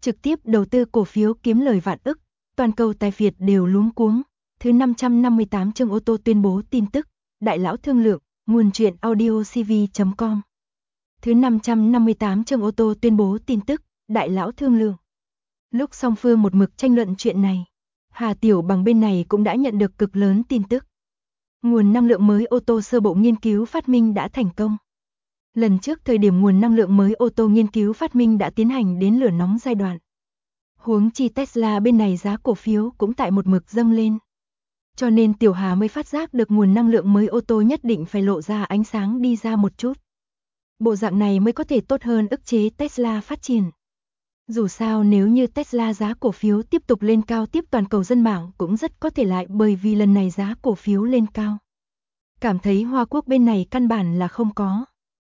trực tiếp đầu tư cổ phiếu kiếm lời vạn ức, toàn cầu tài phiệt đều luống cuống. Thứ 558 chương ô tô tuyên bố tin tức, đại lão thương lượng, nguồn truyện audio cv.com. Thứ 558 chương ô tô tuyên bố tin tức, đại lão thương lượng. Lúc song phương một mực tranh luận chuyện này, Hà Tiểu Bằng bên này cũng đã nhận được cực lớn tin tức. Nguồn năng lượng mới ô tô sơ bộ nghiên cứu phát minh đã thành công. Lần trước thời điểm nguồn năng lượng mới ô tô nghiên cứu phát minh đã tiến hành đến lửa nóng giai đoạn. Huống chi Tesla bên này giá cổ phiếu cũng tại một mực dâng lên. Cho nên Tiểu Hà mới phát giác được nguồn năng lượng mới ô tô nhất định phải lộ ra ánh sáng đi ra một chút. Bộ dạng này mới có thể tốt hơn ức chế Tesla phát triển. Dù sao nếu như Tesla giá cổ phiếu tiếp tục lên cao tiếp toàn cầu dân mạng cũng rất có thể lại bởi vì lần này giá cổ phiếu lên cao. Cảm thấy Hoa Quốc bên này căn bản là không có.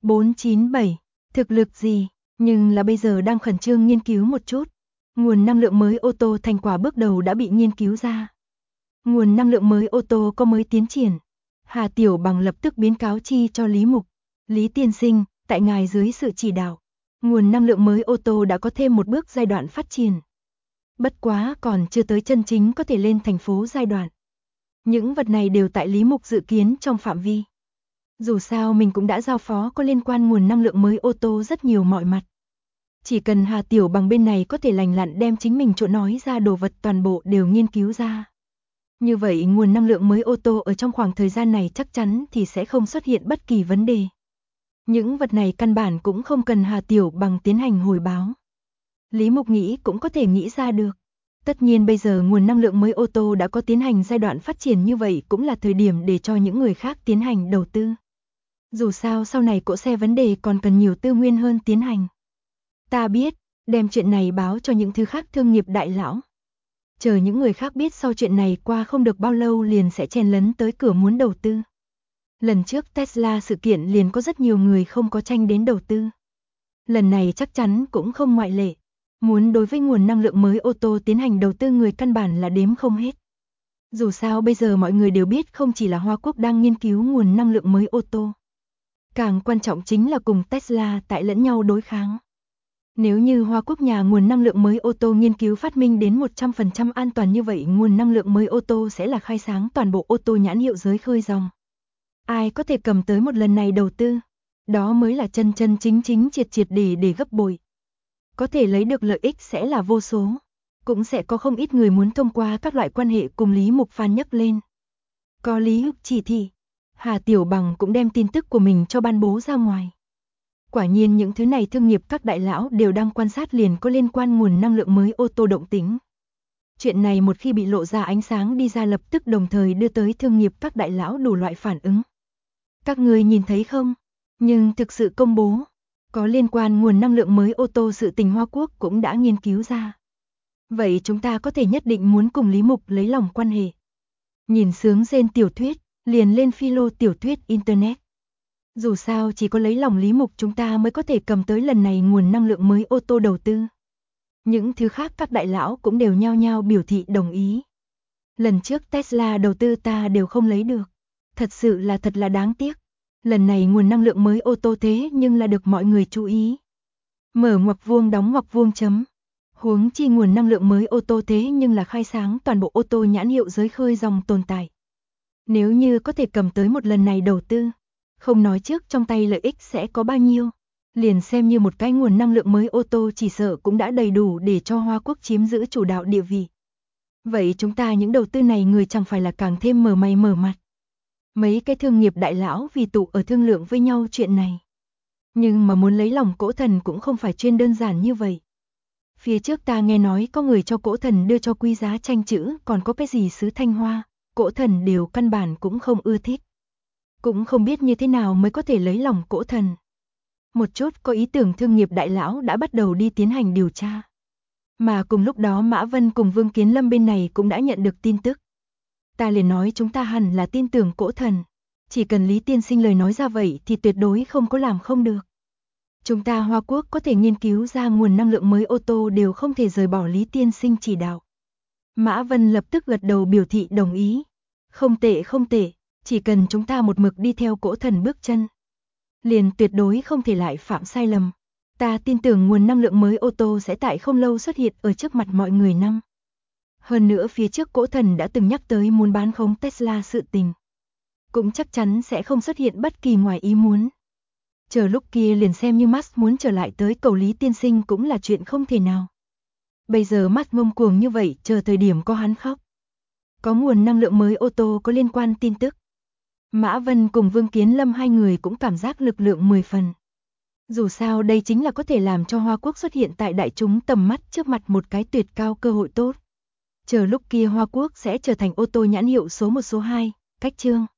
497, thực lực gì, nhưng là bây giờ đang khẩn trương nghiên cứu một chút. Nguồn năng lượng mới ô tô thành quả bước đầu đã bị nghiên cứu ra. Nguồn năng lượng mới ô tô có mới tiến triển. Hà Tiểu Bằng lập tức biến cáo chi cho Lý Mục. Lý tiên sinh, tại ngài dưới sự chỉ đạo, nguồn năng lượng mới ô tô đã có thêm một bước giai đoạn phát triển. Bất quá còn chưa tới chân chính có thể lên thành phố giai đoạn. Những vật này đều tại Lý Mục dự kiến trong phạm vi. Dù sao mình cũng đã giao phó có liên quan nguồn năng lượng mới ô tô rất nhiều mọi mặt. Chỉ cần Hà Tiểu Bằng bên này có thể lành lặn đem chính mình chỗ nói ra đồ vật toàn bộ đều nghiên cứu ra. Như vậy nguồn năng lượng mới ô tô ở trong khoảng thời gian này chắc chắn thì sẽ không xuất hiện bất kỳ vấn đề. Những vật này căn bản cũng không cần Hà Tiểu Bằng tiến hành hồi báo. Lý Mục nghĩ cũng có thể nghĩ ra được. Tất nhiên bây giờ nguồn năng lượng mới ô tô đã có tiến hành giai đoạn phát triển như vậy cũng là thời điểm để cho những người khác tiến hành đầu tư. Dù sao sau này cỗ xe vấn đề còn cần nhiều tư nguyên hơn tiến hành. Ta biết, đem chuyện này báo cho những thứ khác thương nghiệp đại lão. Chờ những người khác biết sau chuyện này qua không được bao lâu liền sẽ chen lấn tới cửa muốn đầu tư. Lần trước Tesla sự kiện liền có rất nhiều người không có tranh đến đầu tư. Lần này chắc chắn cũng không ngoại lệ. Muốn đối với nguồn năng lượng mới ô tô tiến hành đầu tư người căn bản là đếm không hết. Dù sao bây giờ mọi người đều biết không chỉ là Hoa Quốc đang nghiên cứu nguồn năng lượng mới ô tô. Càng quan trọng chính là cùng Tesla tại lẫn nhau đối kháng. Nếu như Hoa Quốc nhà nguồn năng lượng mới ô tô nghiên cứu phát minh đến 100% an toàn như vậy nguồn năng lượng mới ô tô sẽ là khai sáng toàn bộ ô tô nhãn hiệu giới khơi dòng. Ai có thể cầm tới một lần này đầu tư, đó mới là chân chân chính chính triệt để gấp bội. Có thể lấy được lợi ích sẽ là vô số, cũng sẽ có không ít người muốn thông qua các loại quan hệ cùng Lý Mục Phan nhấc lên. Có Lý Húc chỉ thị, Hà Tiểu Bằng cũng đem tin tức của mình cho ban bố ra ngoài. Quả nhiên những thứ này thương nghiệp các đại lão đều đang quan sát liền có liên quan nguồn năng lượng mới ô tô động tính. Chuyện này một khi bị lộ ra ánh sáng đi ra lập tức đồng thời đưa tới thương nghiệp các đại lão đủ loại phản ứng. Các người nhìn thấy không? Nhưng thực sự công bố, có liên quan nguồn năng lượng mới ô tô sự tình Hoa Quốc cũng đã nghiên cứu ra. Vậy chúng ta có thể nhất định muốn cùng Lý Mục lấy lòng quan hệ. Nhìn sướng rên tiểu thuyết, liền lên philo tiểu thuyết Internet. Dù sao chỉ có lấy lòng Lý Mục chúng ta mới có thể cầm tới lần này nguồn năng lượng mới ô tô đầu tư. Những thứ khác các đại lão cũng đều nhao nhao biểu thị đồng ý. Lần trước Tesla đầu tư ta đều không lấy được. Thật sự là thật là đáng tiếc. Lần này nguồn năng lượng mới ô tô thế nhưng là được mọi người chú ý. Mở ngoặc vuông đóng ngoặc vuông chấm. Huống chi nguồn năng lượng mới ô tô thế nhưng là khai sáng toàn bộ ô tô nhãn hiệu giới khơi dòng tồn tại. Nếu như có thể cầm tới một lần này đầu tư, không nói trước trong tay lợi ích sẽ có bao nhiêu, liền xem như một cái nguồn năng lượng mới ô tô chỉ sợ cũng đã đầy đủ để cho Hoa Quốc chiếm giữ chủ đạo địa vị. Vậy chúng ta những đầu tư này người chẳng phải là càng thêm mở mày mở mặt. Mấy cái thương nghiệp đại lão vì tụ ở thương lượng với nhau chuyện này. Nhưng mà muốn lấy lòng Cỗ Thần cũng không phải chuyên đơn giản như vậy. Phía trước ta nghe nói có người cho Cỗ Thần đưa cho quý giá tranh chữ còn có cái gì sứ Thanh Hoa, Cỗ Thần đều căn bản cũng không ưa thích. Cũng không biết như thế nào mới có thể lấy lòng Cỗ Thần. Một chút có ý tưởng thương nghiệp đại lão đã bắt đầu đi tiến hành điều tra. Mà cùng lúc đó Mã Vân cùng Vương Kiến Lâm bên này cũng đã nhận được tin tức. Ta liền nói chúng ta hẳn là tin tưởng Cỗ Thần. Chỉ cần Lý tiên sinh lời nói ra vậy thì tuyệt đối không có làm không được. Chúng ta Hoa Quốc có thể nghiên cứu ra nguồn năng lượng mới ô tô đều không thể rời bỏ Lý tiên sinh chỉ đạo. Mã Vân lập tức gật đầu biểu thị đồng ý. Không tệ không tệ, chỉ cần chúng ta một mực đi theo Cỗ Thần bước chân. Liền tuyệt đối không thể lại phạm sai lầm. Ta tin tưởng nguồn năng lượng mới ô tô sẽ tại không lâu xuất hiện ở trước mặt mọi người năm. Hơn nữa phía trước Cỗ Thần đã từng nhắc tới muốn bán khống Tesla sự tình. Cũng chắc chắn sẽ không xuất hiện bất kỳ ngoài ý muốn. Chờ lúc kia liền xem như Musk muốn trở lại tới cầu Lý tiên sinh cũng là chuyện không thể nào. Bây giờ Musk ngông cuồng như vậy, chờ thời điểm có hắn khóc. Có nguồn năng lượng mới ô tô có liên quan tin tức. Mã Vân cùng Vương Kiến Lâm hai người cũng cảm giác lực lượng 10 phần. Dù sao đây chính là có thể làm cho Hoa Quốc xuất hiện tại đại chúng tầm mắt trước mặt một cái tuyệt cao cơ hội tốt. Chờ lúc kia Hoa Quốc sẽ trở thành ô tô nhãn hiệu số 1 số 2, cách chương.